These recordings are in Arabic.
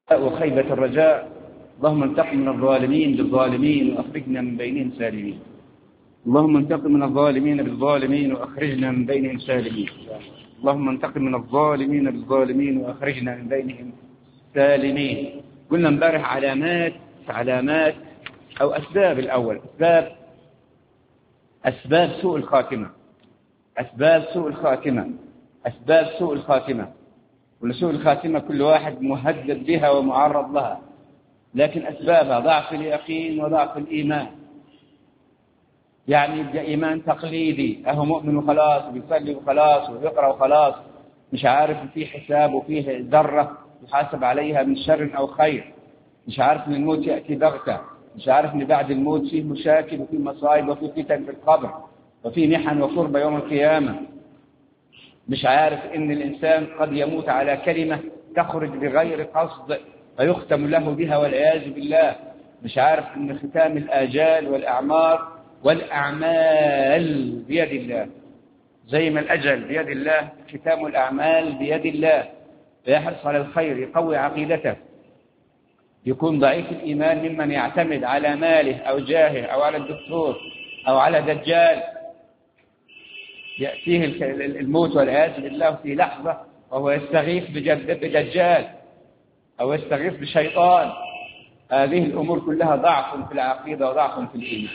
وخيبة الرجاء. اللهم انتقم من الظالمين بالظالمين وأخرجنا من بينهم سالمين. اللهم انتقم من الظالمين بالظالمين وأخرجنا من بينهم سالمين. اللهم انتقم من الظالمين بالظالمين وأخرجنا من بينهم سالمين. قلنا امبارح علامات أو أسباب. الأول أسباب سوء الخاتمة. أسباب سوء الخاتمة. ولسوء الخاتمة كل واحد مهدد بها ومعرض لها، لكن أسبابها ضعف اليقين وضعف الإيمان. يعني يبقى إيمان تقليدي، أهو مؤمن وخلاص وبيصلي وخلاص وبيقرأ وخلاص، مش عارف فيه حساب وفيه ذرة يحاسب عليها من شر أو خير، مش عارف أن الموت يأتي بغتة، مش عارف أن بعد الموت فيه مشاكل وفيه مصائب وفيه فتن في القبر وفيه محن وكربة يوم القيامة، مش عارف أن الإنسان قد يموت على كلمة تخرج بغير قصد فيختم له بها والعياذ بالله، مش عارف أن ختام الآجال والأعمال بيد الله، زي ما الأجل بيد الله ختام الأعمال بيد الله. فيحرص على الخير، يقوي عقيدته، يكون ضعيف الإيمان ممن يعتمد على ماله أو جاهه أو على الدكتور أو على دجال يأتيه الموت والعياذ بالله في لحظة وهو يستغيث بدجال أو يستغيث بشيطان. هذه الأمور كلها ضعف في العقيدة وضعف في الإيمان.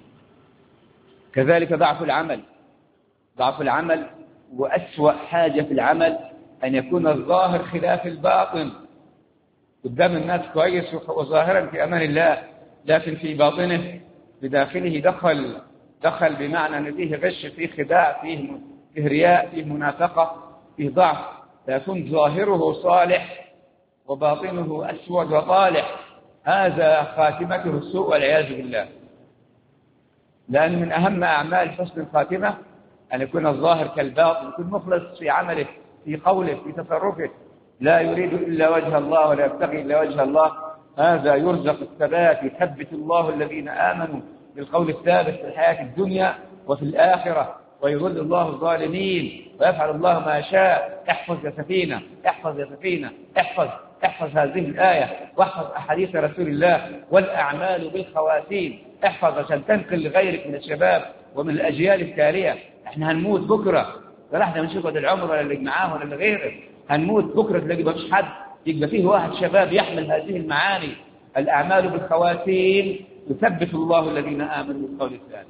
كذلك ضعف العمل وأسوأ حاجة في العمل أن يكون الظاهر خلاف الباطن. قدام الناس كويس وظاهرا في أمان الله، لكن في باطنه بداخله دخل بمعنى أن فيه غش، فيه خداع، فيه رياء، فيه منافقة، فيه ضعف، فيكون ظاهره صالح وباطنه أسود وطالح. هذا خاتمته السوء والعياذ بالله. لأن من أهم أعمال حسن الخاتمة أن يكون الظاهر كالباطن، يكون مخلص في عمله، في قوله، في تصرفه، لا يريد إلا وجه الله ولا يبتغي إلا وجه الله. هذا يرزق الثبات، يثبت الله الذين آمنوا بالقول الثابت في الحياة الدنيا وفي الآخرة، ويضل الله الظالمين ويفعل الله ما شاء. احفظ يا سفينة، احفظ يا سفينة، احفظ هذه الآية، واحفظ أحاديث رسول الله. والأعمال بالخواتيم، احفظ عشان تنقل لغيرك من الشباب ومن الأجيال التالية. احنا هنموت بكرة، ولا احنا بنشوف ولا العمر ولا اللي معاه ولا اللي غيره. هنموت بكرة تلاقي ما فيش حد، يبقى فيه واحد شباب يحمل هذه المعاني. الأعمال بالخواتيم يثبت الله الذين آمنوا بالقول الثابت.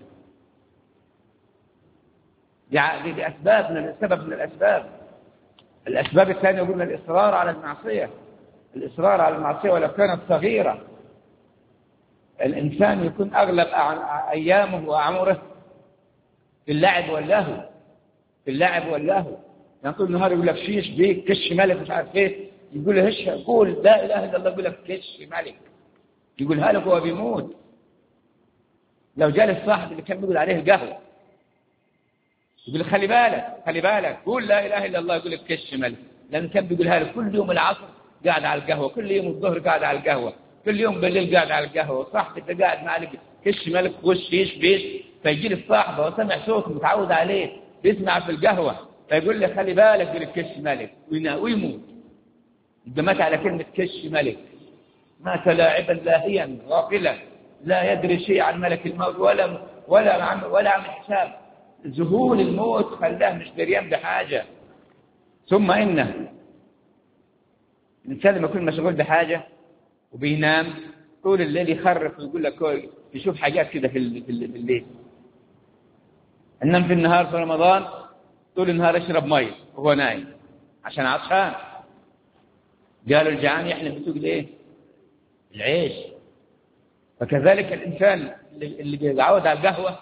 دي سبب من الأسباب. الأسباب الثانية يقولون الإصرار على المعصية ولو كانت صغيرة. الإنسان يكون أغلب أيامه وعمره في اللعب واللهو. يعني طول النهار يقول لك شيش بيك كش ملك مش عارف ايه، يقول له هش قول لا إله إلا الله، يقول لك كش ملك، يقولها لك وهو بيموت. لو جالس صاحب اللي كان بيقول عليه القهوة يقول خلي بالك قول لا إله إلا الله، يقول لك كش ملك، لأن كان بيقولها لك كل يوم العصر قاعد على القهوة، كل يوم الظهر قاعد على القهوة، كل يوم بالليل قاعد على القهوة، صاحبك انت قاعد معك كش ملك وش بيش. فيجي لي الصاحب وسمع صوت متعود عليه بيسمع في القهوة، فيقول لي خلي بالك، يقول لك كش ملك ويموت. يبقى مات على كلمة كش ملك، مات لاعبا لاهيا غافلا لا يدري شيء عن ملك الموت ولا عن حساب. ذهول الموت خلاه مش دريان بحاجة. ثم إنه الإنسان لما يكون مشغول بحاجة وبينام طول الليل يخرف ويقول لك يشوف حاجات كده في الليل. إنما في النهار في رمضان طول النهار يشرب مية وهو نايم عشان عطشان. قالوا الجعان يحلم بتوقد ايه؟ العيش. فكذلك الإنسان اللي بيتعود على القهوة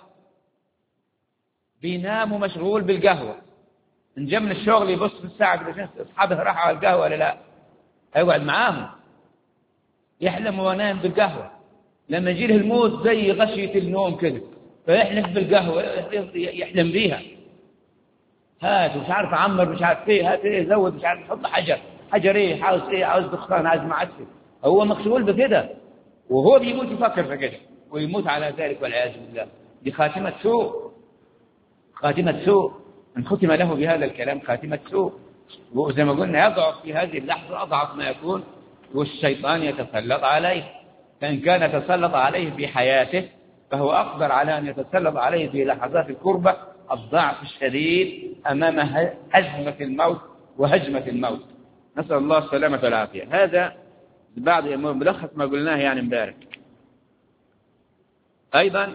بينام ومشغول بالقهوة، إن جاء من الشغل يبص في الساعة كده شوف أصحابه راحوا على القهوة ولا لا، هيقعد معاهم يحلم وهو نايم بالقهوة. لما يجي له الموت زي غشية النوم كده فيحلم بالقهوة، يحلم بيها. هات مش عارف عمر مش عارف ايه، هات ايه زود مش عارف حط حجر ايه، عاوز دخان، عاوز معسل. هو مشغول بكده وهو بيموت يفكر في كده ويموت على ذلك والعياذ بالله. دي خاتمة سوء. من ختم له بهذا الكلام خاتمة سوء. وزي ما قلنا يضعف في هذه اللحظة أضعف ما يكون والشيطان يتسلط عليه. فإن كان تسلط عليه في حياته فهو أقدر على أن يتسلط عليه في لحظات الكربة، الضعف الشديد أمام أزمة الموت وهجمة الموت. نسأل الله السلامة والعافية. هذا بعض ملخص ما قلناه يعني امبارح. أيضا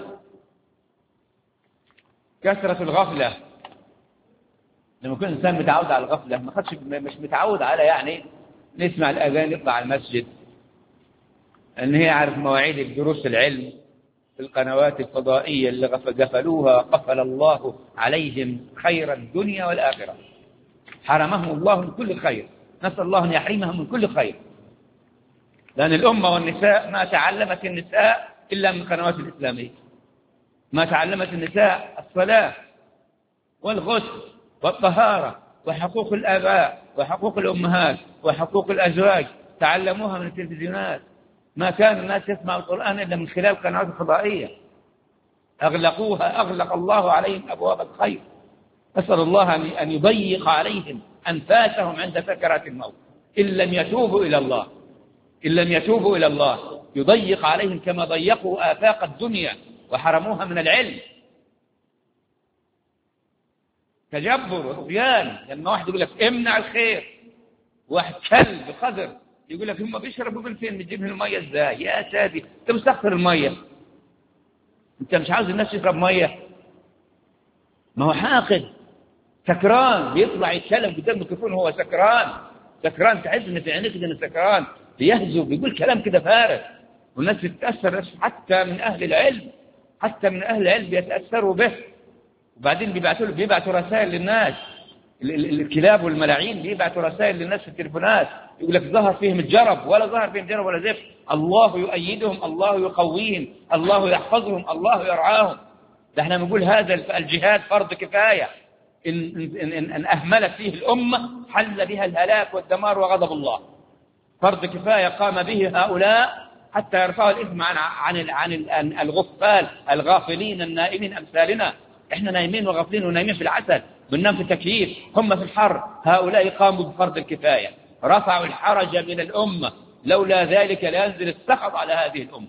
كثرة الغفلة. لما يكون الإنسان متعود على الغفلة، مش متعود على يعني نسمع الأذان يطلع المسجد، أن هي عارف مواعيد الدروس العلم في القنوات الفضائية اللي غفلوها قفل الله عليهم خير الدنيا والآخرة، حرمهم الله من كل خير. نسأل الله أن يحرمهم من كل خير، لأن الأمة والنساء ما تعلمت النساء إلا من القنوات الإسلامية. ما تعلمت النساء الصلاة والغسل والطهارة وحقوق الآباء وحقوق الأمهات وحقوق الأزواج، تعلموها من التلفزيونات. ما كان الناس يسمعوا القرآن إلا من خلال القنوات الفضائية. أغلقوها، أغلق الله عليهم أبواب الخير. أسأل الله أن يضيق عليهم أنفاسهم عند سكرات الموت إن لم يتوبوا إلى الله. إن لم يتوبوا إلى الله يضيق عليهم كما ضيقوا آفاق الدنيا وحرموها من العلم. تجبر وطغيان. لما واحد يقول لك امنع الخير، واحد كلب قذر يقول لك هم بيشربوا بالفين، بتجيب لهم الميه ازاي؟ يا سادي انت مستخسر الميه، انت مش عاوز الناس تشرب ميه. ما هو حاقد سكران بيطلع يتكلم قدام الميكروفون وهو سكران. سكران تحس ان في عينيك انه سكران، بيهزو بيقول كلام كده فارغ، والناس بتتاثر. حتى من اهل العلم، حتى من اهل العلم بيتاثروا به. وبعدين بيبعتوا رسائل للناس، الكلاب والملاعين بيبعتوا رسائل للناس في التليفونات، يقول لك ظهر فيهم الجرب، ولا ظهر فيهم جرب ولا زفت. الله يؤيدهم، الله يقويهم، الله يحفظهم، الله يرعاهم. ده احنا بنقول هذا الجهاد فرض كفاية. إن أهملت فيه الأمة حل بها الهلاك والدمار وغضب الله. فرض كفاية قام به هؤلاء حتى يرفعوا الإثم عن الغفال الغافلين النائمين أمثالنا. احنا نايمين وغافلين ونايمين في العسل، بننام في تكييف، هم في الحر. هؤلاء قاموا بفرض الكفاية، رفعوا الحرج من الأمة. لولا ذلك لينزل السخط على هذه الأمة.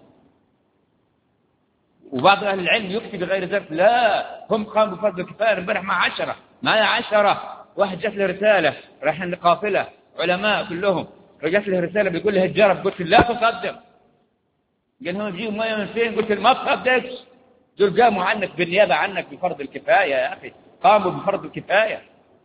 وبعض أهل العلم يفتي بغير ذلك. لا، هم قاموا بفرض الكفاية. امبارح معايا 10 واحد جات له رسالة، رايحين لقافلة علماء كلهم، فجات له رسالة بيقول له الجرب. قلت لا تصدق. قال لهم تجيبوا مية من فين؟ قلت ما تصدقش. دول قاموا عنك بالنيابة عنك بفرض الكفاية يا أخي، قاموا بفرض الكفاية.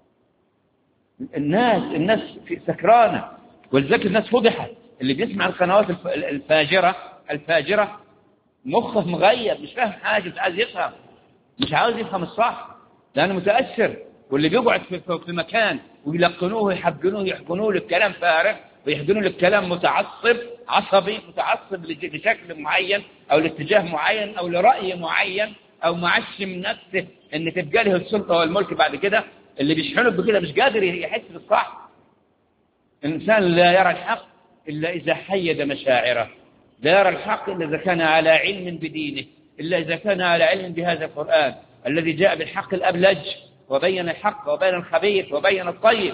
الناس في سكرانة، ولذلك الناس فضحت. اللي بيسمع القنوات الفاجرة مخه مغيب، مش فاهم حاجة، مش عاوز يفهم الصح لأنه متأثر. واللي بيقعد في مكان ويلقنوه يحقنوه للكلام فارغ، ويحقنوه للكلام عصبي متعصب لشكل معين أو لاتجاه معين أو لرأي معين، أو معشم نفسه أن تبقى له السلطة والملك بعد كده. اللي بيشحنه بكده مش قادر يحس بالصح. الإنسان لا يرى الحق إلا إذا حيد مشاعره، لا يرى الحق إلا إذا كان على علم بدينه، إلا إذا كان على علم بهذا القرآن الذي جاء بالحق الأبلج وبين الحق وبين الخبيث وبين الطيب.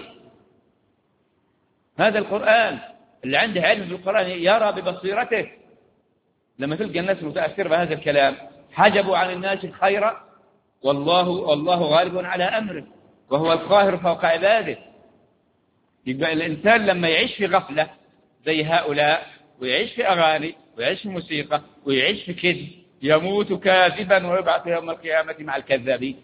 هذا القرآن اللي عنده علم بالقرآن يرى ببصيرته. لما تلقى الناس متأثرة بهذا الكلام حجبوا عن الناس الخير، والله غالب على أمره وهو القاهر فوق عباده. يبقى الإنسان لما يعيش في غفلة زي هؤلاء، ويعيش في أغاني ويعيش في موسيقى ويعيش في كذب، يموت كاذبا ويبعث يوم القيامة مع الكذابين.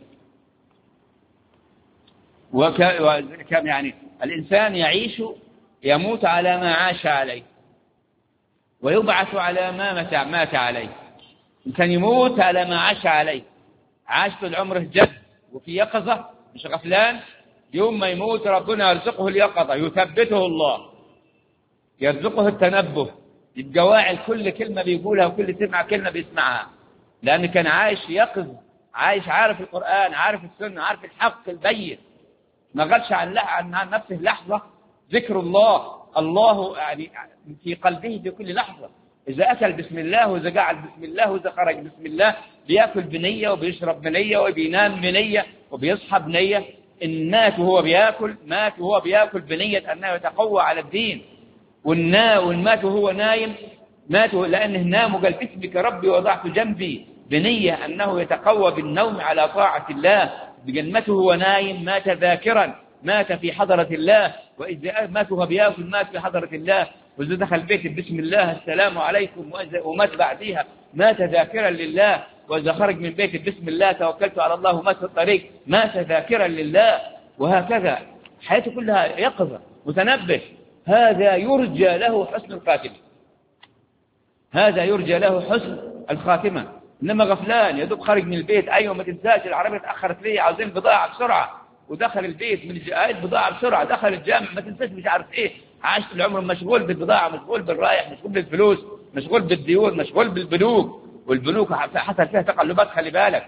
وكم يعني الإنسان يموت على ما عاش عليه ويبعث على ما مات عليه. الإنسان يموت على ما عاش عليه، عاش طول عمره جد وفي يقظة مش غفلان. يوم ما يموت ربنا يرزقه اليقظة، يثبته الله، يرزقه التنبه، يبقى واعي كل كلمة بيقولها وكل سمع كلمة بيسمعها، لأنه كان عايش يقظ، عايش عارف القرآن، عارف السنة، عارف الحق البين. ما غلش عن نفسه لحظة. ذكر الله يعني في قلبه في كل لحظة. إذا أكل بسم الله، وإذا قعد بسم الله، وإذا خرج بسم الله. بيأكل بنية وبيشرب بنية وبينام بنية وبيصحى بنية. إن مات وهو بيأكل بنية أنه يتقوى على الدين. والمات وهو نايم، ماتوا لأنه نام وقال باسمك ربي وضعت جنبي، بنية أنه يتقوى بالنوم على طاعة الله. بجنته وهو نايم مات ذاكرا، مات في حضرة الله. وإذا مات وهو بياكل مات في حضرة الله. وإذا دخل بيت بسم الله السلام عليكم، ومات بعديها مات ذاكرا لله. وإذا خرج من بيت بسم الله توكلت على الله ومات في الطريق مات ذاكرا لله. وهكذا حياته كلها يقظة متنبه. هذا يرجى له حسن الخاتمة، هذا يرجى له حسن الخاتمة. إنما غفلان يدوب خارج من البيت، أيوة ما تنساش العربية تأخرت ليه، عاوزين بضاعة بسرعة، ودخل البيت من جاءت بضاعة بسرعة، دخل الجامع ما تنساش مش عارف إيه، عاش العمر مشغول بالبضاعة، مشغول بالرايح، مشغول بالفلوس، مشغول بالديون، مشغول بالبنوك. والبنوك حصل فيها تقلبات، خلي بالك.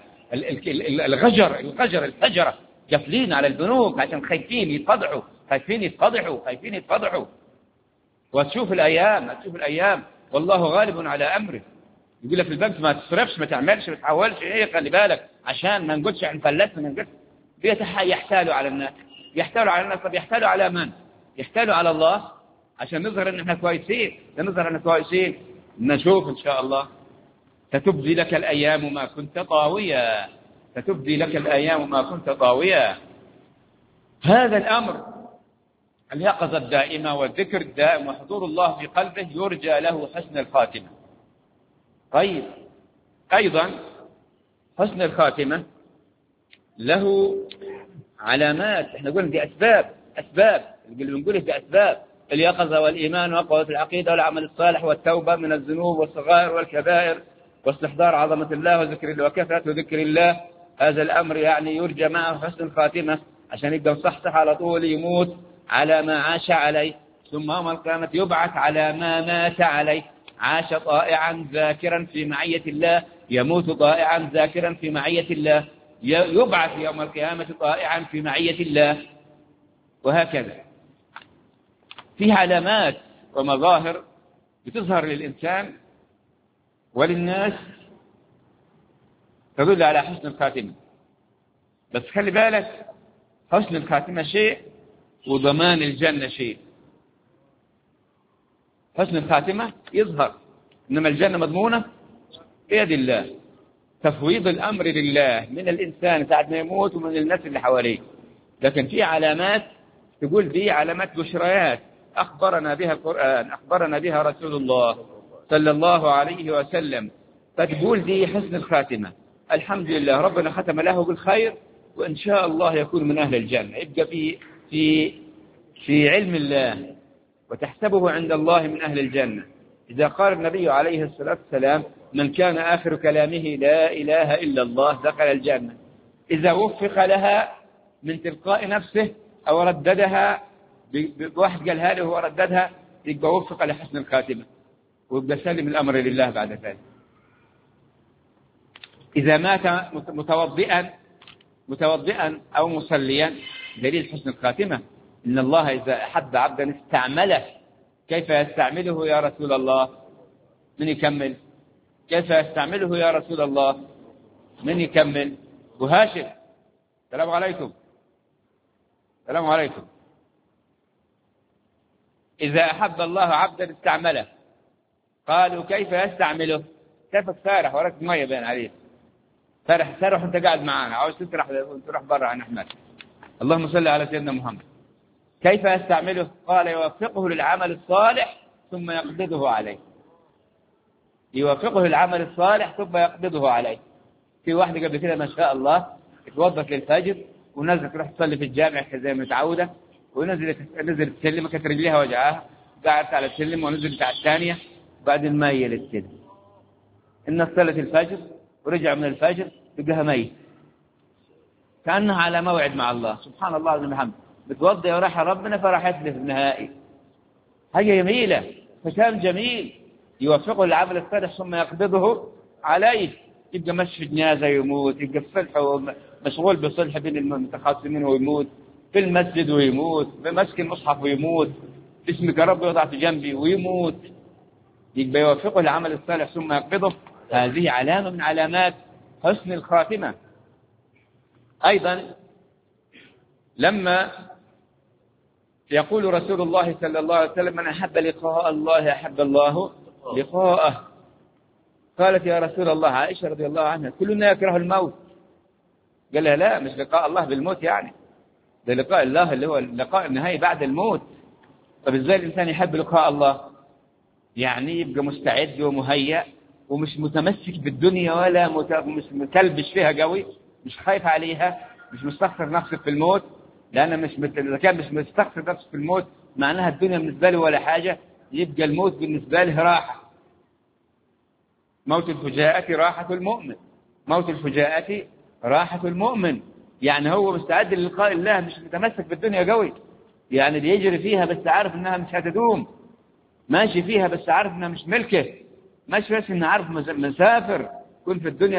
الفجرة قافلين على البنوك عشان خايفين يتفضحوا. وتشوف الأيام والله غالب على أمره. يقول لك في البنك ما تصرفش، ما تعملش، ما تحولش، ايه خلي بالك عشان ما نقولش عن فلسنا، ما نقولش. يحتالوا على الناس. طب يحتالوا على من؟ يحتالوا على الله عشان نظهر ان احنا كويسين. نشوف ان شاء الله. ستبدي لك الأيام ما كنت طاويا. هذا الأمر اليقظة الدائمة والذكر الدائم وحضور الله في قلبه يرجى له حسن الخاتمة. طيب، أيضا حسن الخاتمة له علامات. احنا قلنا دي أسباب اللي بنقوله دي أسباب: اليقظة والإيمان وقوة العقيدة والعمل الصالح والتوبة من الذنوب والصغائر والكبائر واستحضار عظمة الله وذكر الله وكثرة ذكر الله. هذا الأمر يعني يرجى معه حسن الخاتمة عشان يبدأ مصحصح على طول، يموت على ما عاش عليه، ثم يوم القيامة يبعث على ما مات عليه. عاش طائعا ذاكرا في معية الله، يموت طائعا ذاكرا في معية الله، يبعث يوم القيامة طائعا في معية الله. وهكذا في علامات ومظاهر بتظهر للإنسان وللناس تدل على حسن الخاتمة. بس خلي بالك، حسن الخاتمة شيء وضمان الجنة شيء. حسن الخاتمة يظهر، إنما الجنة مضمونة بيد الله. تفويض الأمر لله من الإنسان ساعة ما يموت ومن الناس اللي حواليه. لكن في علامات تقول دي علامات بشريات أخبرنا بها القرآن، أخبرنا بها رسول الله صلى الله عليه وسلم، فتقول دي حسن الخاتمة. الحمد لله ربنا ختم له بالخير، وإن شاء الله يكون من أهل الجنة، يبقى في علم الله، وتحسبه عند الله من أهل الجنة. إذا قال النبي عليه الصلاة والسلام: من كان آخر كلامه لا إله إلا الله دخل الجنة. إذا وفق لها من تلقاء نفسه أو رددها بواحد قالها له ورددها، يبقى وفق لحسن الخاتمة ويبقى سلم الأمر لله بعد ذلك. إذا مات متوضئا أو مصليا، دليل حسن الخاتمة. إن الله إذا أحب عبدا استعمله. كيف يستعمله يا رسول الله؟ من يكمل؟ كيف يستعمله يا رسول الله؟ من يكمل؟ أبو هاشم، السلام عليكم. السلام عليكم. إذا أحب الله عبدا استعمله. قالوا كيف يستعمله؟ كيفك سارح وراك مية بين عليه، سارح وانت قاعد معانا، عاوز تروح برا عن أحمد. اللهم صل على سيدنا محمد. كيف يستعمله؟ قال يوفقه للعمل الصالح ثم يقبضه عليه. يوفقه للعمل الصالح ثم يقبضه عليه. في واحد قبل كده ما شاء الله اتوضت للفجر ونزلت تروح تصلي في الجامع زي ما متعودة، ونزلت السلم، كانت رجليها وجعها، قعدت على السلم ونزلت على الثانية، بعدين ميل السلم. الناس صلت الفجر ورجع من الفجر لقاها ميت، كأنها على موعد مع الله. سبحان الله العظيم الحمد، بتوضي وراح ربنا فرحت له في النهائي. هي جميلة، ختام جميل. يوفقه للعمل الصالح ثم يقبضه عليه. يبقى مشي في جنازة يموت، يبقى في صلح مشغول بصلح بين المتخاصمين ويموت، في المسجد ويموت، بمسك المصحف ويموت، باسمك رب وضعت جنبي ويموت. يبقى يوفقه للعمل الصالح ثم يقبضه. هذه علامة من علامات حسن الخاتمة. أيضا لما يقول رسول الله صلى الله عليه وسلم: من أحب لقاء الله أحب الله لقاءه. قالت: يا رسول الله، عائشة رضي الله عنها، كلنا يكره الموت. قال لها: لا، مش لقاء الله بالموت، يعني ده لقاء الله اللي هو اللقاء النهائي بعد الموت. طب ازاي الإنسان يحب لقاء الله؟ يعني يبقى مستعد ومهيأ ومش متمسك بالدنيا ولا مش مكلبش فيها قوي، مش خايف عليها، مش مستخسر نفسه في الموت. لأن إذا كان مش مستخسر نفسه في الموت معناها الدنيا بالنسبة له ولا حاجة، يبقى الموت بالنسبة له راحة. موت الفجاءة راحة المؤمن، موت الفجاءة راحة المؤمن. يعني هو مستعد للقاء الله، مش متمسك بالدنيا قوي، يعني اللي يجري فيها بس عارف انها مش هتدوم، ماشي فيها بس عارف انها مش ملكه، ماشي بس انه عارف مسافر. كن في الدنيا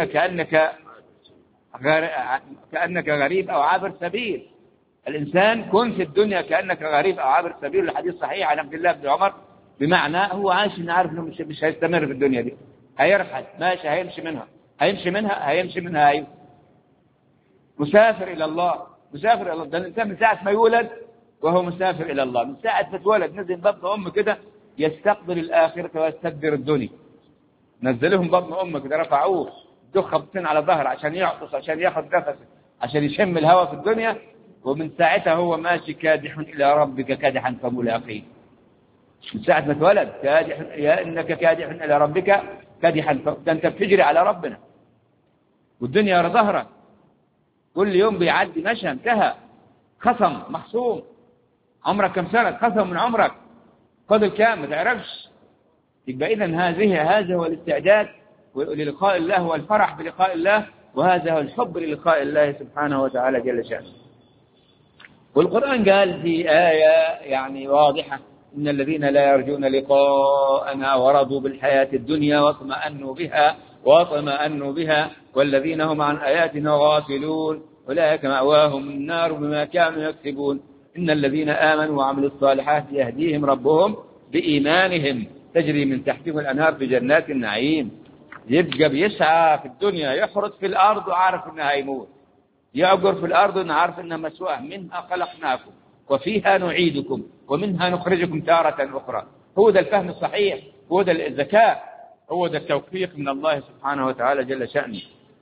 كأنك غريب او عابر سبيل. الانسان كن في الدنيا كأنك غريب او عابر سبيل، الحديث صحيح عن عبد الله بن عمر، بمعنى هو عايش انه عارف انه مش هيستمر في الدنيا دي، هيرحل، ماشي، هيمشي منها أيوه. مسافر إلى الله، مسافر إلى الله. ده الإنسان من ساعة ما يولد وهو مسافر إلى الله، من ساعة ما اتولد نزل بطن أمه كده يستقبل الآخرة ويستدبر الدنيا. نزلهم بطن أمه كده، رفعوه دخ خبطين على ظهر عشان يعطس، عشان ياخذ نفسه، عشان يشم الهواء في الدنيا. ومن ساعتها هو ماشي كادح إلى ربك كادحا فملاقيه. من ساعة ما اتولد كادح، يا إنك كادح إلى ربك كادحا، ده أنت بتجري على ربنا والدنيا ورا ظهرك. كل يوم بيعدي مشى انتهى، خصم مخصوم. عمرك كم سنة؟ خصم من عمرك، فضل كام ما تعرفش. يبقى إذن هذا هو الاستعداد للقاء الله والفرح بلقاء الله، وهذا هو الحب للقاء الله سبحانه وتعالى جل شأنه. والقرآن قال في آية يعني واضحة: إن الذين لا يرجون لقاءنا ورضوا بالحياة الدنيا واطمأنوا بها والذين هم عن آياتنا غافلون أولئك مأواهم النار بما كانوا يكسبون. إن الذين آمنوا وعملوا الصالحات يهديهم ربهم بإيمانهم تجري من تحتهم الأنهار في جنات النعيم. يبقى بيسعى في الدنيا، يحرث في الأرض وعارف إنها يموت، يعقر في الأرض ونعرف إنها مسواه، منها خلقناكم وفيها نعيدكم ومنها نخرجكم تارة أخرى. هو ده الفهم الصحيح، هو ده الذكاء، هو ده التوفيق من الله سبحانه وتعالى جل شأنه.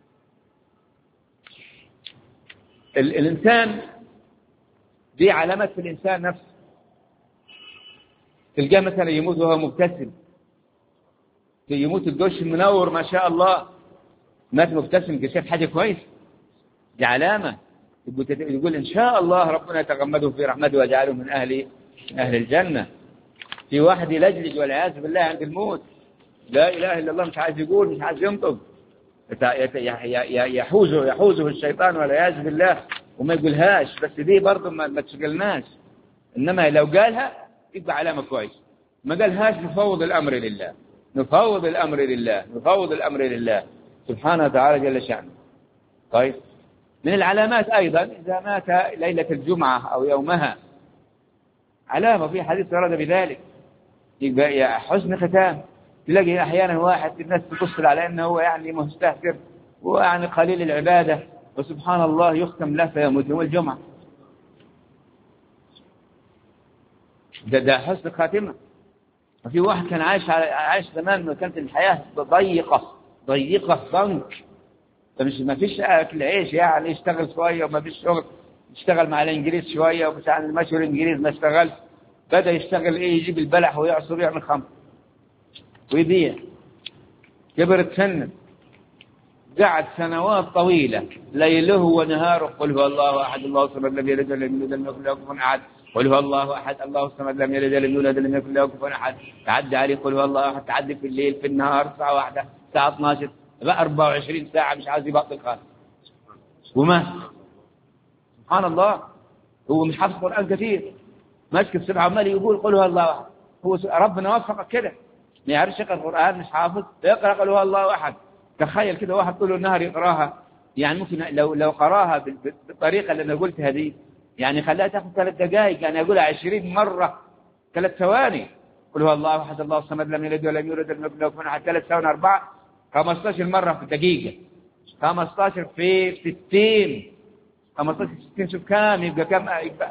الإنسان دي علامات في الإنسان نفسه. تلقاه مثلا يموت وهو مبتسم، يموت الدوش منور ما شاء الله، مات مبتسم، كشاف حاجة كويس، دي علامة. يقول إن شاء الله ربنا يتغمده في رحمته ويجعله من أهل الجنة. في واحد يلجلج والعياذ بالله عند الموت، لا إله إلا الله، مش عايز يقول، مش عايز ينطق، يحوزه الشيطان والعياذ بالله وما يقولهاش. بس دي برضه ما تشغلناش، إنما لو قالها يبقى علامة كويس. ما قالهاش نفوض الأمر لله سبحانه وتعالى جل شأنه. طيب، من العلامات أيضا إذا مات ليلة الجمعة أو يومها، علامة في حديث ورد بذلك، يبقى حسن ختام. تلاقي أحيانا واحد الناس تبص على أنه هو يعني مستهتر ويعني قليل العبادة، وسبحان الله يختم له فيموت يوم الجمعة. ده حسن خاتمة. وفي واحد كان عايش زمان ما كانت الحياة ضيقة ضنك، ما فيش أكل عيش، يعني يشتغل شوية وما فيش شغل، يشتغل مع الإنجليز شوية ومش عن المشهور الإنجليز ما اشتغل، بدأ يشتغل يجيب البلح ويعصر ويعمل خمر ويبيع. كبرت سنة، قعد سنوات طويلة ليله ونهاره قل هو الله أحد الله الصمد لم يلد ولم يولد ولم يكن له كفوا أحد، قل هو الله أحد الله الصمد لم يلد ولم يولد ولم يكن له كفوا أحد. تعدي عليه قل هو الله أحد، تعدي في الليل في النهار ساعة واحدة ساعة 12 بقى 24 ساعة مش عايز يبطل خالص وما سبحان الله. هو مش حافظ قرآن كثير، ماسك السبع عمال يقول قل هو الله أحد. هو ربنا وفقك كده ما يعرفش يقرأ القرآن، مش حافظ، يقرأ قل هو الله أحد. تخيل كده واحد طول النهار يقراها، يعني ممكن لو قراها بالطريقة اللي أنا قلتها دي، يعني خلاها تاخذ 3 دقائق، يعني أقولها 20 مرة 3 ثواني. قل هو الله أحد الله الصمد لم يلد ولم يولد ولم يكن له كفوا أحد 3 ثواني 4 15 مرة في دقيقة، 15 في 60 15 60 شوف كام يبقى كم،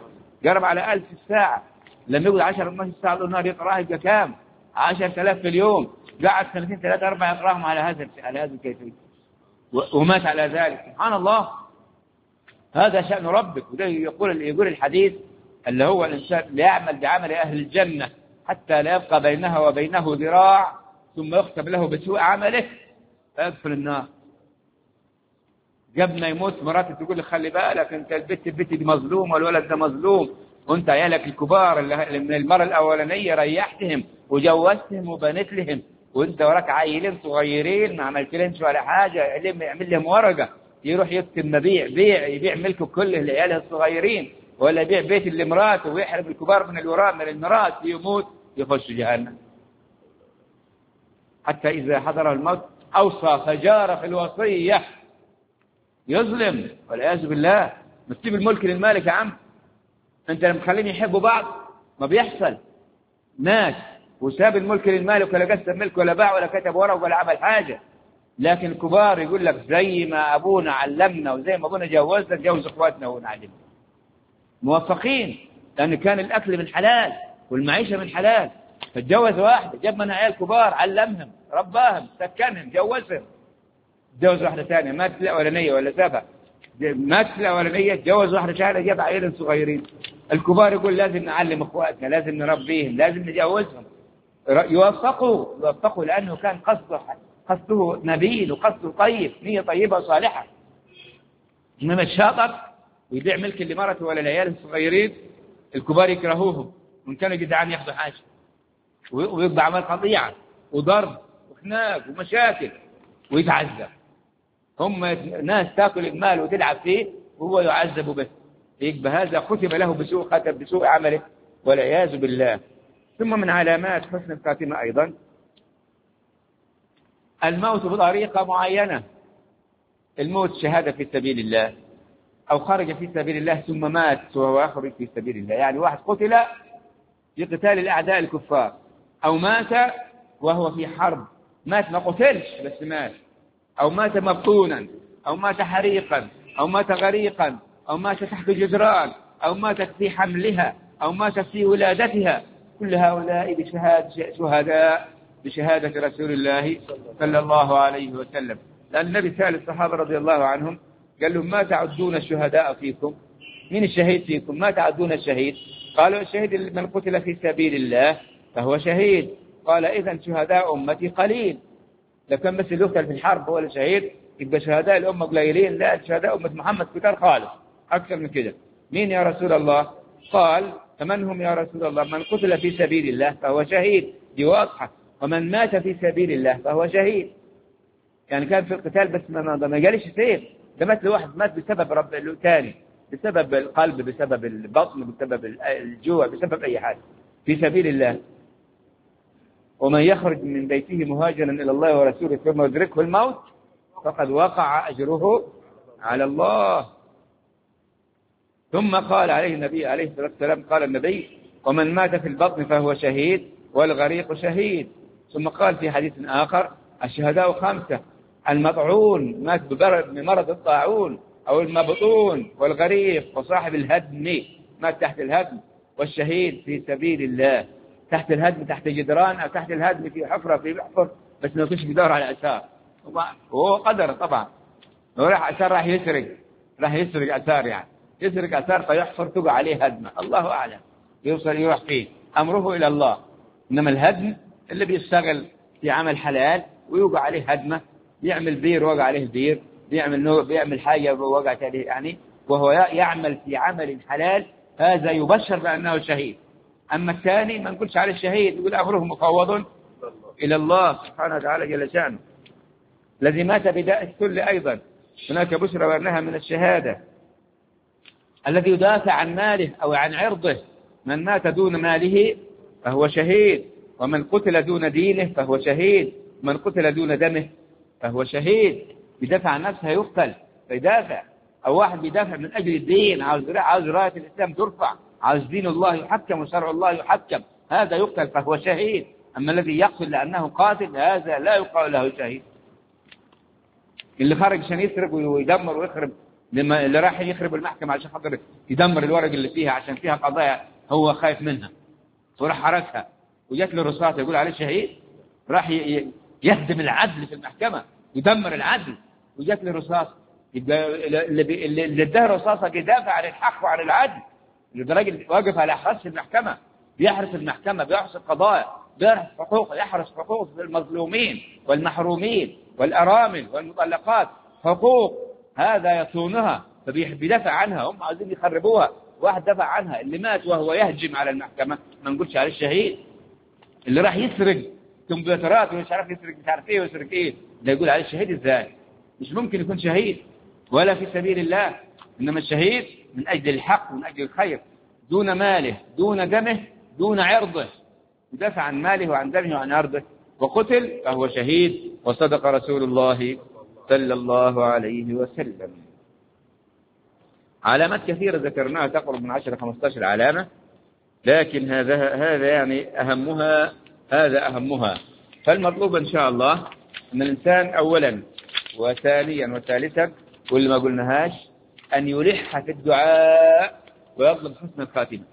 قرب على 1000 في الساعة. لما يقعد 10 12 ساعة له النار يقرأها يبقى كام؟ 10,000 في اليوم. قعد 2 3 4 يقرأهم على هذه الكيفية ومات على ذلك. سبحان الله، هذا شأن ربك. وده يقول الحديث اللي هو الإنسان لا يعمل بعمل أهل الجنة حتى لا يبقى بينها وبينه ذراع ثم يختم له بسوء عمله فيدخل النار. قبل ما يموت مراته تقول له خلي بالك انت البت دي مظلوم والولد ده مظلوم، وانت عيالك الكبار اللي من المرة الأولانية ريحتهم وجوزتهم وبنت لهم، وانت وراك عيلين صغيرين ما عملت لهمش ولا حاجة، يعمل لهم ورقة يروح يكتب مبيع يبيع ملكه كله لعياله الصغيرين، ولا يبيع بيت لمراته ويحرم الكبار من الوراء من المرات، يموت يخش جهنم. حتى إذا حضر الموت أوصى فجار في الوصية، يظلم والعياذ بالله. ما تسيب الملك للمالك يا عم، انت لما تخليهم يحبوا بعض ما بيحصل. ناس وساب الملك للمالك ولا قسم ملك ولا باع ولا كتب ورق ولا عمل حاجة، لكن الكبار يقول لك زي ما أبونا علمنا وزي ما أبونا جوزنا نجوز إخواتنا ونعلمنا. موفقين لأن كان الأكل من حلال والمعيشة من حلال، فتجوز واحد جاب من عيال كبار علمهم رباهم سكنهم جوزهم. تجوز واحدة ثانية ماتت الأولانية ولا سابها، ماتت الأولانية تجوز واحدة ثانية جاب عيال صغيرين. الكبار يقول لازم نعلم إخواتنا، لازم نربيهم، لازم نجوزهم. يوفقوا لأنه كان قصده نبيل وقصده طيب، نية طيبة وصالحة. إنما الشاطر ويبيع ملك لمرته ولا العيال الصغيرين، الكبار يكرهوهم وإن كانوا جدعان ياخذوا حاجة، ويبقى عمل قطيعة وضرب وخناق ومشاكل ويتعذب. هم ناس تاكل المال وتلعب فيه وهو يعذب به، يبقى هذا ختم له بسوء ختم بسوء عمله والعياذ بالله. ثم من علامات حسن الخاتمة أيضا الموت بطريقة معينة. الموت شهادة في سبيل الله، أو خرج في سبيل الله ثم مات وهو يخرج في سبيل الله. يعني واحد قتل في قتال الأعداء الكفار، أو مات وهو في حرب، مات ما قتلش بس مات، أو مات مبطونا، أو مات حريقا، أو مات غريقا، أو مات تحت جدران، أو ماتت في حملها، أو ماتت في ولادتها. كل هؤلاء شهداء بشهادة رسول الله صلى الله عليه وسلم. لأن النبي سأل الصحابة رضي الله عنهم قال لهم ما تعدون الشهداء فيكم؟ من الشهيد فيكم؟ ما تعدون الشهيد؟ قالوا الشهيد من قتل في سبيل الله فهو شهيد. قال إذن شهداء أمتي قليل. لو كان بس اللي يقتل في الحرب هو الشهيد يبقى شهداء الأمة قليلين. لا، شهداء أمة محمد كتار خالص أكثر من كده. مين يا رسول الله؟ قال فمن هم يا رسول الله؟ من قتل في سبيل الله فهو شهيد، دي واضحة. ومن مات في سبيل الله فهو شهيد. يعني كان في القتال بس ما جالش سيف، ده مات لواحد مات بسبب رب الثاني، بسبب القلب، بسبب البطن، بسبب الجوع، بسبب أي حاجة في سبيل الله. ومن يخرج من بيته مهاجرا إلى الله ورسوله ثم يدركه الموت فقد وقع أجره على الله. ثم قال عليه النبي عليه الصلاة والسلام قال النبي ومن مات في البطن فهو شهيد والغريق شهيد. ثم قال في حديث آخر الشهداء 5: المطعون مات بمرض الطاعون أو المبطون، والغريق وصاحب الهدم مات تحت الهدم، والشهيد في سبيل الله تحت الهدم تحت جدران، أو تحت الهدم في حفرة في بحفر بس ما يكونش بيدور على أثار. وهو قدر طبعا، لو راح أثار راح يسرق أثار، يعني يسرق أثار فيحفر تقع عليه هدمة، الله أعلم يوصل يروح فيه، أمره إلى الله. إنما الهدم اللي بيشتغل في عمل حلال ويوقع عليه هدمة، يعمل بير وقع عليه بير، بيعمل حاجة وقعت عليه يعني، وهو يعمل في عمل حلال، هذا يبشر بأنه شهيد. أما الثاني ما نقولش عليه الشهيد، يقول أمره مفوض إلى الله سبحانه وتعالى جل شأنه. الذي مات بداء السل أيضا هناك بشرى بأنها من الشهادة. الذي يدافع عن ماله أو عن عرضه، من مات دون ماله فهو شهيد، ومن قتل دون دينه فهو شهيد، من قتل دون دمه فهو شهيد. يدافع عن نفسه يقتل فيدافع، أو واحد بيدافع من أجل الدين، عاوز راية الإسلام ترفع، عاوز دين الله يحكم وشرع الله يحكم، هذا يقتل فهو شهيد. أما الذي يقتل لأنه قاتل هذا لا يقال له شهيد. اللي خرج عشان يسرق ويدمر ويخرب لما اللي راح يخرب المحكمة عشان خاطر يدمر الورق اللي فيها عشان فيها قضايا هو خايف منها، وراح حركها وجات له رصاصة يقول عليه شهيد. راح يهدم العدل في المحكمة، يدمر العدل، وجات له رصاصة. يبقى اللي اداه رصاصة يدافع عن الحق وعن العدل. الراجل واقف على حرس المحكمة، بيحرس المحكمة، بيحرس القضايا، يحرس حقوق المظلومين والمحرومين والأرامل والمطلقات، حقوق هذا يصونها، فبيدافع عنها. هم عايزين يخربوها، واحد دافع عنها. اللي مات وهو يهجم على المحكمة ما نقولش عليه الشهيد. اللي راح يسرق كمبيوترات ومش عارف يسرق مش عارف ايه ويسرق ايه، ده يقول عليه الشهيد ازاي؟ مش ممكن يكون شهيد ولا في سبيل الله. انما الشهيد من اجل الحق ومن اجل الخير، دون ماله، دون دمه، دون عرضه، يدافع عن ماله وعن دمه وعن عرضه، وقتل فهو شهيد. وصدق رسول الله صلى الله عليه وسلم. علامات كثيرة ذكرناها تقرب من 10-15 علامة، لكن هذا يعني أهمها. فالمطلوب إن شاء الله أن الإنسان أولا وثانيا وثالثا، واللي ما قلناهاش، أن يلح في الدعاء ويطلب حسن الخاتمة.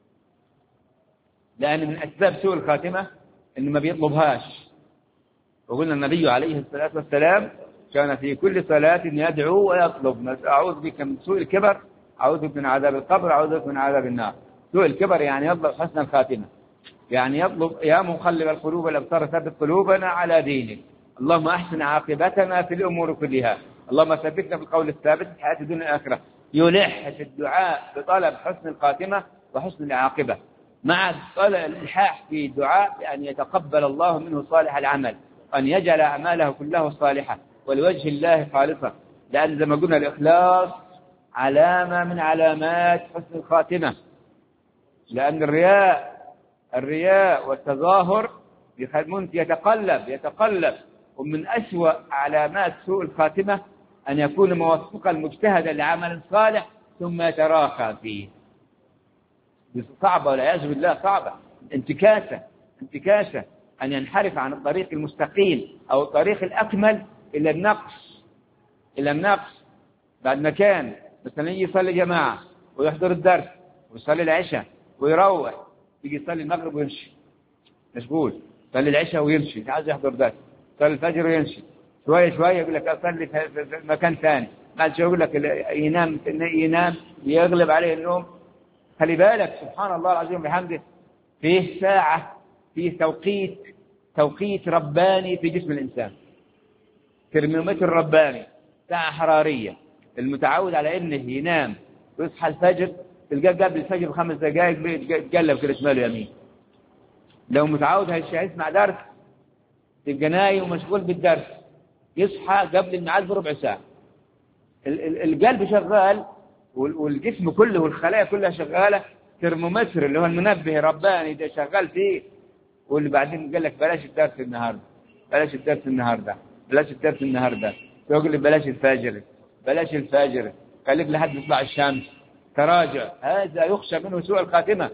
لأن من أسباب سوء الخاتمة إنه ما بيطلبهاش. وقلنا النبي عليه الصلاة والسلام كان في كل صلاة يدعو ويطلب: أعوذ بك من سوء الكبر، أعوذ بك من عذاب القبر، أعوذ بك من عذاب النار. سوء الكبر يعني يطلب حسن الخاتمة، يعني يطلب: يا مقلب القلوب والأبصار ثبت قلوبنا على دينك، اللهم أحسن عاقبتنا في الأمور كلها، اللهم ثبتنا بالقول الثابت في الحياة دون الآخرة. يلح في الدعاء بطلب حسن الخاتمة وحسن العاقبة، مع الإلحاح في الدعاء بأن يتقبل الله منه صالح العمل، أن يجعل أعماله كلها صالحة ولوجه الله خالصة. لأن زي ما قلنا الإخلاص علامة من علامات حسن الخاتمة. لأن الرياء والتظاهر يتقلب. ومن أسوأ علامات سوء الخاتمة أن يكون موفقا مجتهدا لعمل صالح ثم يتراخى فيه. صعبة والعياذ بالله، صعبة. انتكاسة أن ينحرف عن الطريق المستقيم أو الطريق الأكمل إلى النقص. بعد ما كان مثلا يجي يصلي جماعة ويحضر الدرس ويصلي العشاء ويروح، يجي يصلي المغرب ويمشي مشغول، يصلي العشاء ويمشي، عايز يحضر درس، يصلي الفجر ويمشي، شوية يقول لك أصلي في مكان ثاني، ما يقول لك ينام يغلب عليه النوم. خلي بالك، سبحان الله العظيم بحمده، فيه ساعة، فيه توقيت رباني في جسم الإنسان، ترمومتر رباني، ساعة حرارية. المتعود على إنه ينام ويصحى الفجر تلقاه قبل الفجر ب5 دقائق بيتقلب كده شمال ويمين. لو متعود هالشيء يسمع درس تبقى نايم ومشغول بالدرس، يصحى قبل الميعاد بربع ساعة. القلب شغال والجسم كله والخلايا كلها شغالة، ترمومتر اللي هو المنبه رباني ده شغال فيه. واللي بعدين قال لك بلاش الدرس النهارده، يقول لي بلاش الفجر، خليك لحد يطلع الشمس، تراجع. هذا يخشى منه سوء الخاتمة.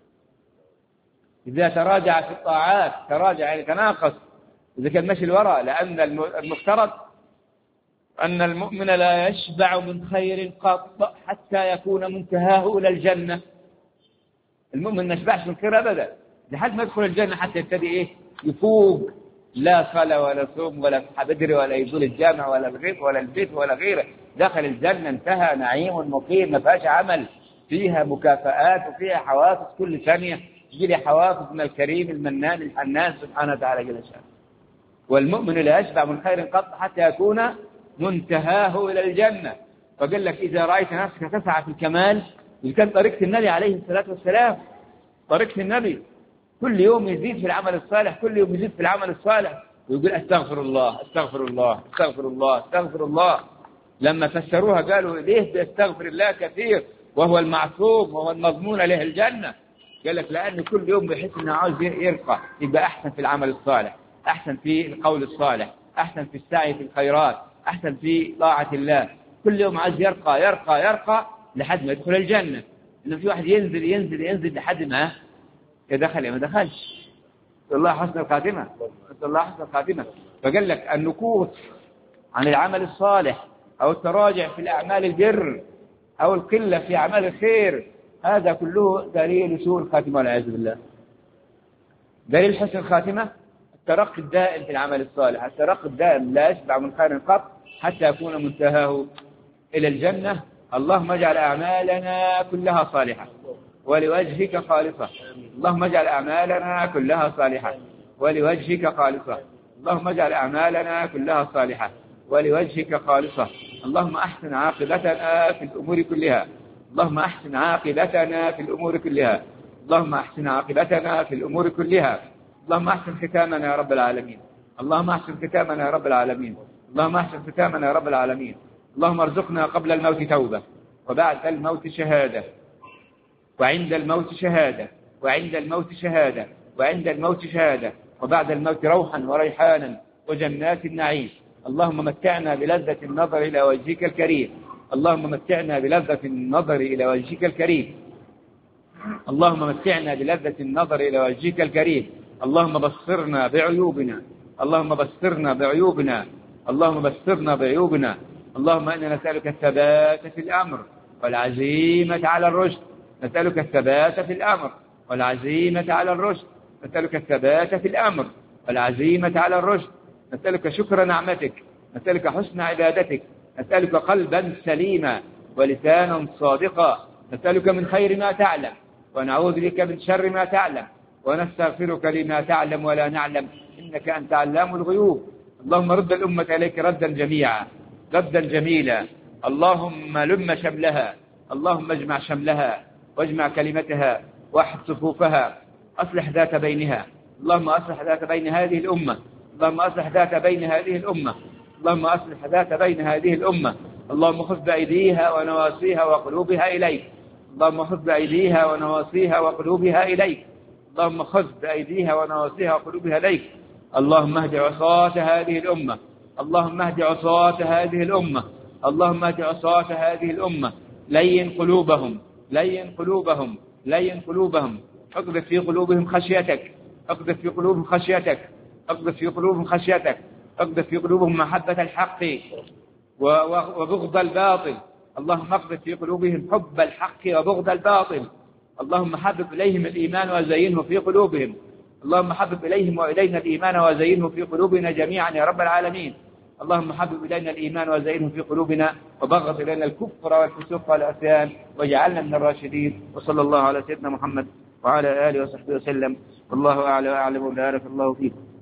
إذا تراجع في الطاعات، تراجع يعني تناقص، إذا كان ماشي الوراء. لأن المفترض أن المؤمن لا يشبع من خير قط حتى يكون منتهاه إلى الجنة. المؤمن ما يشبعش من خير أبدا لحد ما يدخل الجنة، حتى يبتدي يفوق. لا صلاة ولا صوم ولا بدري ولا يزول الجامع ولا الغيب ولا البيت ولا غيره، دخل الجنة انتهى، نعيم مقيم، ما فيهاش عمل، فيها مكافآت وفيها حوافز كل ثانية، يجي حوافز من الكريم المنان الحنان سبحانه وتعالى جل شأنه. والمؤمن لا يشبع من خير قط حتى يكون منتهاه إلى الجنة. فقال لك إذا رأيت نفسك تسعى في الكمال، إذا كان طريقة النبي عليه الصلاة والسلام، طريقة النبي كل يوم يزيد في العمل الصالح، ويقول أستغفر الله. لما فسروها قالوا ليه بيستغفر الله كثير وهو المعصوم وهو المضمون له الجنة؟ قال لك لأن كل يوم بيحس إنه عاوز يرقى، يبقى أحسن في العمل الصالح، أحسن في القول الصالح، أحسن في السعي في الخيرات، أحسن في طاعة الله. كل يوم عاوز يرقى لحد ما يدخل الجنة. إنه في واحد ينزل لحد ما يدخل ما دخلش. الله حسن الخاتمة. فقال لك النكوص عن العمل الصالح أو التراجع في الأعمال البر أو القلة في أعمال الخير، هذا كله دليل سوء الخاتمة والعياذ بالله. دليل حسن الخاتمة الترقي الدائم في العمل الصالح، الترقي الدائم لا يشبع من خير قط حتى يكون منتهاه إلى الجنة. اللهم اجعل أعمالنا كلها صالحة ولوجهك خالصة. اللهم اجعل أعمالنا كلها صالحة ولوجهك خالصة. اللهم اجعل أعمالنا كلها صالحة ولوجهك خالصة. اللهم أحسن عاقبتنا في الأمور كلها. اللهم أحسن عاقبتنا في الأمور كلها. اللهم أحسن عاقبتنا في الأمور كلها. اللهم أحسن ختامنا يا رب العالمين. اللهم أحسن ختامنا يا رب العالمين. اللهم أحسن ختامنا يا رب العالمين. اللهم ارزقنا قبل الموت توبة وبعد الموت شهادة وعند الموت شهادة وعند الموت شهادة وعند الموت شهادة وبعد الموت روحا وريحانا وجنات النعيم. اللهم متعنا بلذة النظر إلى وجهك الكريم. اللهم متعنا بلذة النظر إلى وجهك الكريم. اللهم متعنا بلذة النظر إلى وجهك الكريم. اللهم بصرنا بعيوبنا. اللهم بصرنا بعيوبنا. اللهم بصرنا بعيوبنا. اللهم إنا نسألك الثبات في الأمر والعزيمة على الرشد. نسألك الثبات في الأمر والعزيمة على الرشد. نسألك الثبات في الأمر والعزيمة على الرشد. نسألك شكر نعمتك. نسألك حسن عبادتك. نسألك قلبا سليما ولسانا صادقا. نسألك من خير ما تعلم ونعوذ بك من شر ما تعلم ونستغفرك لما تعلم ولا نعلم إنك أنت علام الغيوب. اللهم رد الأمة إليك ردا جميعا ردا جميلا. اللهم لم شملها. اللهم اجمع شملها واجمع كلمتها واحد صفوفها. أصلح ذات بينها. اللهم أصلح ذات بين هذه الأمة. اللهم أصلح ذات بين هذه الأمة. اللهم أصلح ذات بين هذه الأمة. اللهم خذ بأيديها ونواصيها وقلوبها إليك. اللهم خذ بأيديها ونواصيها وقلوبها إليك. اللهم خذ بأيديها ونواصيها وقلوبها إليك. اللهم اهد عصاة هذه الأمة. اللهم اهد عصاة هذه الأمة. اللهم اهد عصاة هذه الأمة. لين قلوبهم لين قلوبهم لين قلوبهم. اقذف في قلوبهم خشيتك. اقذف في قلوبهم خشيتك. اقذف في قلوبهم خشيتك. اقذف في قلوبهم محبة الحق وبغض الباطل. اللهم اقذف في قلوبهم حب الحق وبغض الباطل. اللهم حبب إليهم الإيمان وزينه في قلوبهم. اللهم حبب إليهم وإلينا الإيمان وزينه في قلوبنا جميعا يا رب العالمين. اللهم حبب إلينا الإيمان وزينه في قلوبنا وبغض إلينا الكفر والفسوق والعصيان واجعلنا من الراشدين. وصلى الله على سيدنا محمد وعلى آله وصحبه وسلم. والله أعلى وأعلم وبارك الله فيكم.